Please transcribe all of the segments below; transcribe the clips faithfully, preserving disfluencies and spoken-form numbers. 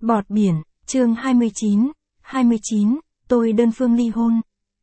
Bọt biển, chương hai mươi chín, hai mươi chín, tôi đơn phương ly hôn.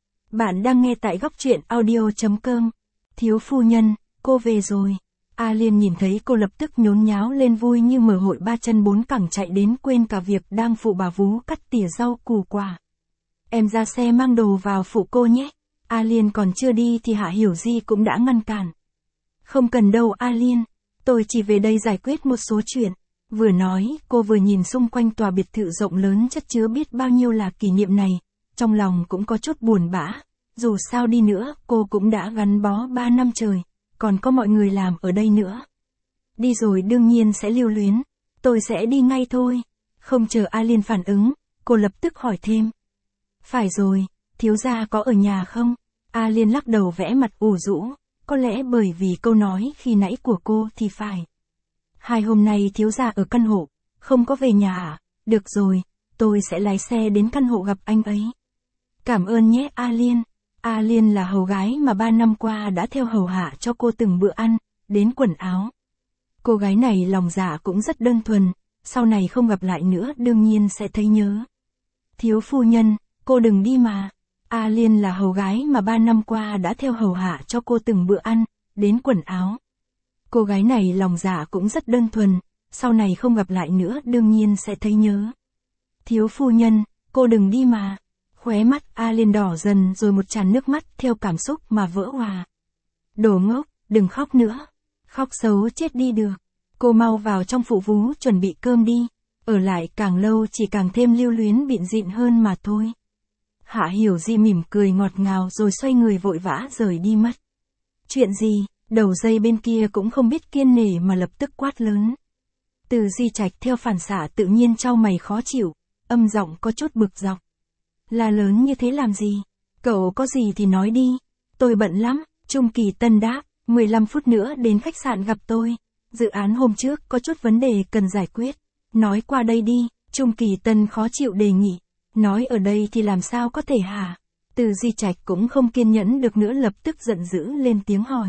Bạn đang nghe tại góc truyện audio.com. Thiếu phu nhân, cô về rồi. A Liên nhìn thấy cô lập tức nhốn nháo lên vui như mở hội ba chân bốn cẳng chạy đến quên cả việc đang phụ bà vú cắt tỉa rau củ quả. Em ra xe mang đồ vào phụ cô nhé. A Liên còn chưa đi thì Hạ Hiểu Di cũng đã ngăn cản. Không cần đâu A Liên, tôi chỉ về đây giải quyết một số chuyện. Vừa nói, cô vừa nhìn xung quanh tòa biệt thự rộng lớn chất chứa biết bao nhiêu là kỷ niệm này, trong lòng cũng có chút buồn bã, dù sao đi nữa, cô cũng đã gắn bó ba năm trời, còn có mọi người làm ở đây nữa. Đi rồi đương nhiên sẽ lưu luyến, tôi sẽ đi ngay thôi. Không chờ A Liên phản ứng, cô lập tức hỏi thêm. Phải rồi, thiếu gia có ở nhà không? A Liên lắc đầu vẽ mặt ủ rũ, có lẽ bởi vì câu nói khi nãy của cô thì phải. Hai hôm nay thiếu gia ở căn hộ, không có về nhà à? Được rồi, tôi sẽ lái xe đến căn hộ gặp anh ấy. Cảm ơn nhé A Liên. A Liên là hầu gái mà ba năm qua đã theo hầu hạ cho cô từng bữa ăn, đến quần áo. Cô gái này lòng dạ cũng rất đơn thuần, sau này không gặp lại nữa đương nhiên sẽ thấy nhớ. Thiếu phu nhân, cô đừng đi mà. A Liên là hầu gái mà ba năm qua đã theo hầu hạ cho cô từng bữa ăn, đến quần áo. Cô gái này lòng dạ cũng rất đơn thuần, sau này không gặp lại nữa đương nhiên sẽ thấy nhớ. Thiếu phu nhân, cô đừng đi mà. Khóe mắt A Liên đỏ dần rồi một tràn nước mắt theo cảm xúc mà vỡ òa. Đồ ngốc, đừng khóc nữa. Khóc xấu chết đi được. Cô mau vào trong phụ vú chuẩn bị cơm đi. Ở lại càng lâu chỉ càng thêm lưu luyến bịn dịn hơn mà thôi. Hạ Hiểu Di mỉm cười ngọt ngào rồi xoay người vội vã rời đi mất. Chuyện gì? Đầu dây bên kia cũng không biết kiên nể mà lập tức quát lớn. Từ Di Trạch theo phản xạ tự nhiên chau mày khó chịu, âm giọng có chút bực dọc. Là lớn như thế làm gì? Cậu có gì thì nói đi. Tôi bận lắm. Trung Kỳ Tân đáp, mười lăm phút nữa đến khách sạn gặp tôi. Dự án hôm trước có chút vấn đề cần giải quyết. Nói qua đây đi. Trung Kỳ Tân khó chịu đề nghị. Nói ở đây thì làm sao có thể hả? Từ Di Trạch cũng không kiên nhẫn được nữa lập tức giận dữ lên tiếng hỏi.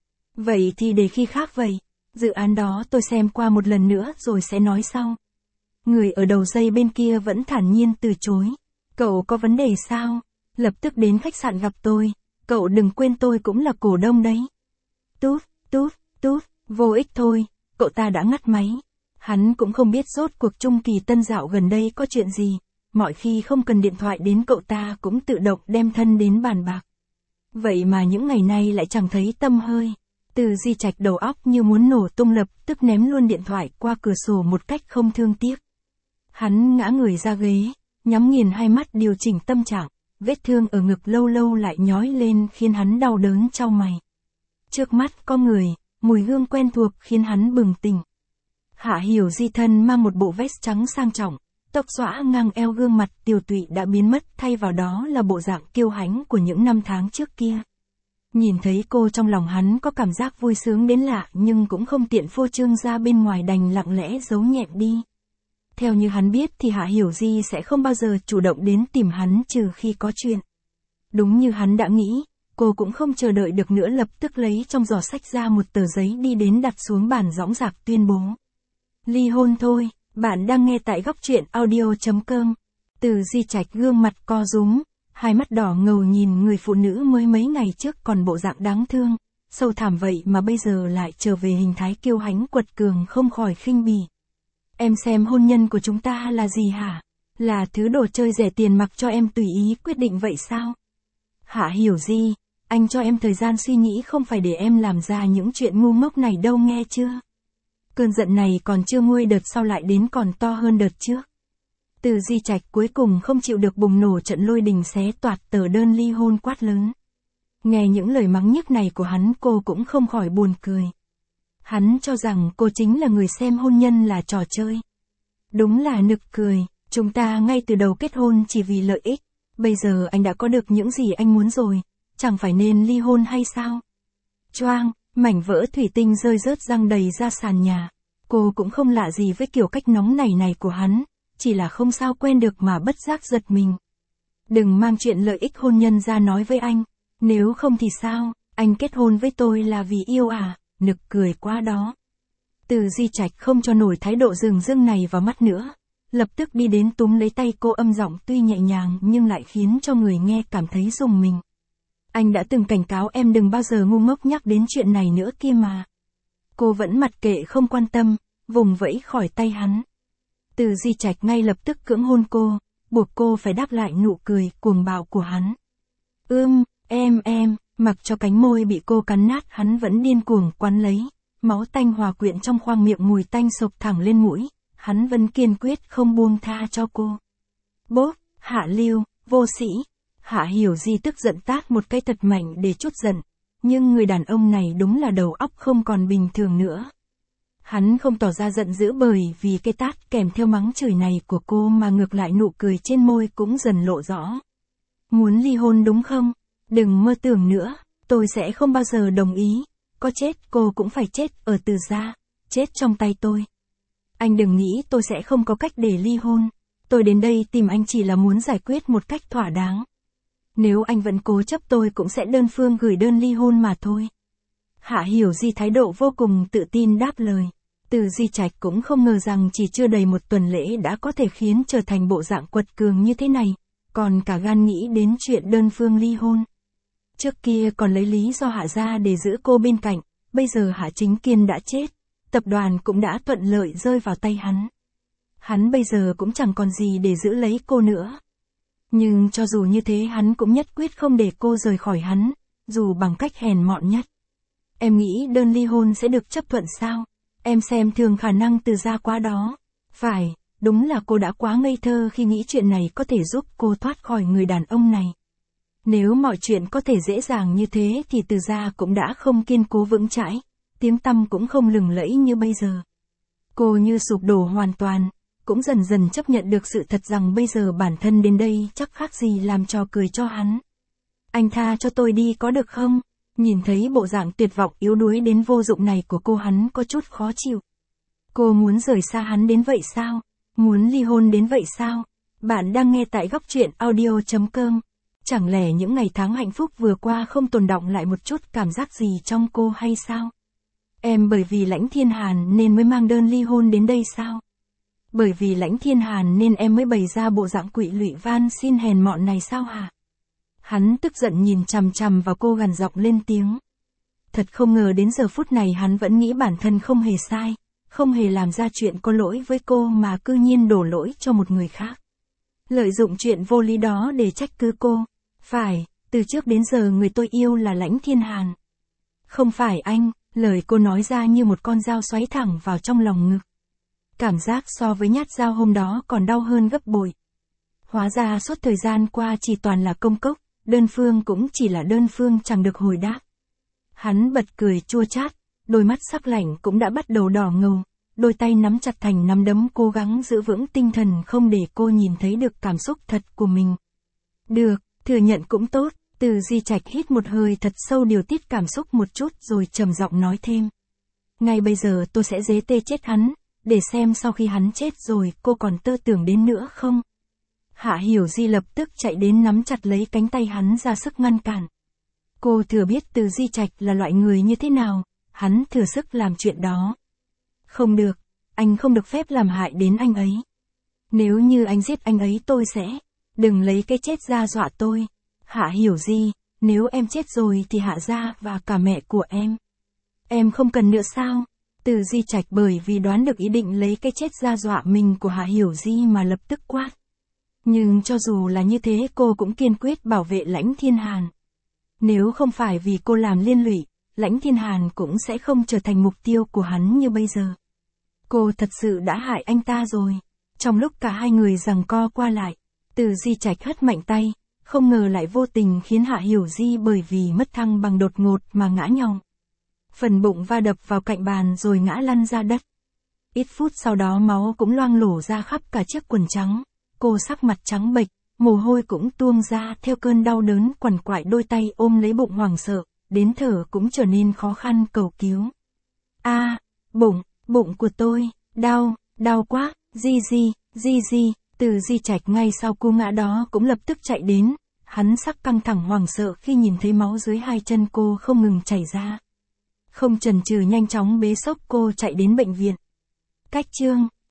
Vậy thì để khi khác vậy. Dự án đó tôi xem qua một lần nữa rồi sẽ nói sau. Người ở đầu dây bên kia vẫn thản nhiên từ chối. Cậu có vấn đề sao? Lập tức đến khách sạn gặp tôi. Cậu đừng quên tôi cũng là cổ đông đấy. Tút, tút, tút, vô ích thôi. Cậu ta đã ngắt máy. Hắn cũng không biết rốt cuộc Trung Kỳ Tân dạo gần đây có chuyện gì. Mọi khi không cần điện thoại đến cậu ta cũng tự động đem thân đến bàn bạc. Vậy mà những ngày nay lại chẳng thấy tâm hơi. Từ Di Trạch đầu óc như muốn nổ tung lập tức ném luôn điện thoại qua cửa sổ một cách không thương tiếc. Hắn ngã người ra ghế, nhắm nghiền hai mắt điều chỉnh tâm trạng, vết thương ở ngực lâu lâu lại nhói lên khiến hắn đau đớn chau mày. Trước mắt có người, mùi hương quen thuộc khiến hắn bừng tỉnh. Hạ Hiểu Di thân mang một bộ vest trắng sang trọng, tóc xõa ngang eo gương mặt tiều tụy đã biến mất thay vào đó là bộ dạng kiêu hãnh của những năm tháng trước kia. Nhìn thấy cô trong lòng hắn có cảm giác vui sướng đến lạ nhưng cũng không tiện phô trương ra bên ngoài đành lặng lẽ giấu nhẹm đi. Theo như hắn biết thì Hạ Hiểu Di sẽ không bao giờ chủ động đến tìm hắn trừ khi có chuyện. Đúng như hắn đã nghĩ, cô cũng không chờ đợi được nữa lập tức lấy trong giỏ sách ra một tờ giấy đi đến đặt xuống bàn dõng dạc tuyên bố. Ly hôn thôi, bạn đang nghe tại góc truyện audio.com. Từ Di Trạch gương mặt co rúm, hai mắt đỏ ngầu nhìn người phụ nữ mới mấy ngày trước còn bộ dạng đáng thương, sâu thẳm vậy mà bây giờ lại trở về hình thái kiêu hãnh quật cường không khỏi khinh bỉ. Em xem hôn nhân của chúng ta là gì hả? Là thứ đồ chơi rẻ tiền mặc cho em tùy ý quyết định vậy sao? Hạ Hiểu Di, anh cho em thời gian suy nghĩ không phải để em làm ra những chuyện ngu ngốc này đâu nghe chưa? Cơn giận này còn chưa nguôi đợt sau lại đến còn to hơn đợt trước. Từ Di Trạch cuối cùng không chịu được bùng nổ trận lôi đình xé toạc tờ đơn ly hôn quát lớn. Nghe những lời mắng nhức này của hắn cô cũng không khỏi buồn cười. Hắn cho rằng cô chính là người xem hôn nhân là trò chơi. Đúng là nực cười, chúng ta ngay từ đầu kết hôn chỉ vì lợi ích, bây giờ anh đã có được những gì anh muốn rồi, chẳng phải nên ly hôn hay sao? Choang, mảnh vỡ thủy tinh rơi rớt răng đầy ra sàn nhà. Cô cũng không lạ gì với kiểu cách nóng nảy này của hắn, chỉ là không sao quen được mà bất giác giật mình. Đừng mang chuyện lợi ích hôn nhân ra nói với anh, nếu không thì sao, anh kết hôn với tôi là vì yêu à? Nực cười quá đó. Từ Di Trạch không cho nổi thái độ rừng rưng này vào mắt nữa, lập tức đi đến túm lấy tay cô, âm giọng tuy nhẹ nhàng nhưng lại khiến cho người nghe cảm thấy rùng mình. Anh đã từng cảnh cáo em đừng bao giờ ngu ngốc nhắc đến chuyện này nữa kia mà. Cô vẫn mặc kệ không quan tâm, vùng vẫy khỏi tay hắn. Từ Di Trạch ngay lập tức cưỡng hôn cô, buộc cô phải đáp lại nụ cười cuồng bạo của hắn. Ưm, em em, mặc cho cánh môi bị cô cắn nát hắn vẫn điên cuồng quấn lấy, máu tanh hòa quyện trong khoang miệng, mùi tanh sộc thẳng lên mũi, hắn vẫn kiên quyết không buông tha cho cô. Bốp, Hạ Lưu, vô sĩ. Hạ Hiểu Di tức giận tát một cái thật mạnh để trút giận, nhưng người đàn ông này đúng là đầu óc không còn bình thường nữa. Hắn không tỏ ra giận dữ bởi vì cái tát kèm theo mắng chửi này của cô, mà ngược lại nụ cười trên môi cũng dần lộ rõ. Muốn ly hôn đúng không? Đừng mơ tưởng nữa, tôi sẽ không bao giờ đồng ý, có chết cô cũng phải chết ở Từ gia, chết trong tay tôi. Anh đừng nghĩ tôi sẽ không có cách để ly hôn, tôi đến đây tìm anh chỉ là muốn giải quyết một cách thỏa đáng. Nếu anh vẫn cố chấp tôi cũng sẽ đơn phương gửi đơn ly hôn mà thôi. Hạ Hiểu Di thái độ vô cùng tự tin đáp lời. Từ Di Trạch cũng không ngờ rằng chỉ chưa đầy một tuần lễ đã có thể khiến trở thành bộ dạng quật cường như thế này, còn cả gan nghĩ đến chuyện đơn phương ly hôn. Trước kia còn lấy lý do Hạ gia để giữ cô bên cạnh, bây giờ Hạ Chính Kiên đã chết, tập đoàn cũng đã thuận lợi rơi vào tay hắn. Hắn bây giờ cũng chẳng còn gì để giữ lấy cô nữa. Nhưng cho dù như thế hắn cũng nhất quyết không để cô rời khỏi hắn, dù bằng cách hèn mọn nhất. Em nghĩ đơn ly hôn sẽ được chấp thuận sao? Em xem thường khả năng Từ gia quá đó. Phải, đúng là cô đã quá ngây thơ khi nghĩ chuyện này có thể giúp cô thoát khỏi người đàn ông này. Nếu mọi chuyện có thể dễ dàng như thế thì Từ gia cũng đã không kiên cố vững chãi, tiếng tăm cũng không lừng lẫy như bây giờ. Cô như sụp đổ hoàn toàn, cũng dần dần chấp nhận được sự thật rằng bây giờ bản thân đến đây chắc khác gì làm trò cười cho hắn. Anh tha cho tôi đi có được không? Nhìn thấy bộ dạng tuyệt vọng yếu đuối đến vô dụng này của cô, hắn có chút khó chịu. Cô muốn rời xa hắn đến vậy sao? Muốn ly hôn đến vậy sao? Bạn đang nghe tại góc truyện audio chấm com. Chẳng lẽ những ngày tháng hạnh phúc vừa qua không tồn đọng lại một chút cảm giác gì trong cô hay sao? Em bởi vì Lãnh Thiên Hàn nên mới mang đơn ly hôn đến đây sao? Bởi vì Lãnh Thiên Hàn nên em mới bày ra bộ dạng quỵ lụy van xin hèn mọn này sao hả? Hắn tức giận nhìn chằm chằm vào cô, gằn giọng lên tiếng. Thật không ngờ đến giờ phút này hắn vẫn nghĩ bản thân không hề sai, không hề làm ra chuyện có lỗi với cô mà cư nhiên đổ lỗi cho một người khác. Lợi dụng chuyện vô lý đó để trách cứ cô. Phải, từ trước đến giờ người tôi yêu là Lãnh Thiên Hàn. Không phải anh, lời cô nói ra như một con dao xoáy thẳng vào trong lòng ngực. Cảm giác so với nhát dao hôm đó còn đau hơn gấp bội. Hóa ra suốt thời gian qua chỉ toàn là công cốc, đơn phương cũng chỉ là đơn phương chẳng được hồi đáp. Hắn bật cười chua chát, đôi mắt sắc lạnh cũng đã bắt đầu đỏ ngầu, đôi tay nắm chặt thành nắm đấm cố gắng giữ vững tinh thần không để cô nhìn thấy được cảm xúc thật của mình. Được, thừa nhận cũng tốt. Từ Di Trạch hít một hơi thật sâu, điều tiết cảm xúc một chút rồi trầm giọng nói thêm. Ngay bây giờ tôi sẽ dế tê chết hắn, để xem sau khi hắn chết rồi cô còn tơ tưởng đến nữa không? Hạ Hiểu Di lập tức chạy đến nắm chặt lấy cánh tay hắn ra sức ngăn cản. Cô thừa biết Từ Di Trạch là loại người như thế nào, hắn thừa sức làm chuyện đó. Không được, anh không được phép làm hại đến anh ấy. Nếu như anh giết anh ấy tôi sẽ, đừng lấy cái chết ra dọa tôi. Hạ Hiểu Di, nếu em chết rồi thì Hạ gia và cả mẹ của em. Em không cần nữa sao? Từ Di Trạch bởi vì đoán được ý định lấy cái chết ra dọa mình của Hạ Hiểu Di mà lập tức quát. Nhưng cho dù là như thế cô cũng kiên quyết bảo vệ Lãnh Thiên Hàn. Nếu không phải vì cô làm liên lụy, Lãnh Thiên Hàn cũng sẽ không trở thành mục tiêu của hắn như bây giờ. Cô thật sự đã hại anh ta rồi. Trong lúc cả hai người giằng co qua lại, Từ Di Trạch hất mạnh tay, không ngờ lại vô tình khiến Hạ Hiểu Di bởi vì mất thăng bằng đột ngột mà ngã nhào. Phần bụng va đập vào cạnh bàn rồi ngã lăn ra đất. Ít phút sau đó máu cũng loang lổ ra khắp cả chiếc quần trắng. Cô sắc mặt trắng bệch, mồ hôi cũng tuôn ra theo cơn đau đớn quằn quại, đôi tay ôm lấy bụng hoảng sợ, đến thở cũng trở nên khó khăn cầu cứu. A, à, bụng, bụng của tôi, đau, đau quá, Di Di, Di Di. Từ Di Trạch ngay sau cú ngã đó cũng lập tức chạy đến, hắn sắc căng thẳng hoảng sợ khi nhìn thấy máu dưới hai chân cô không ngừng chảy ra. Không chần chừ nhanh chóng bế xốc cô chạy đến bệnh viện. Cách chương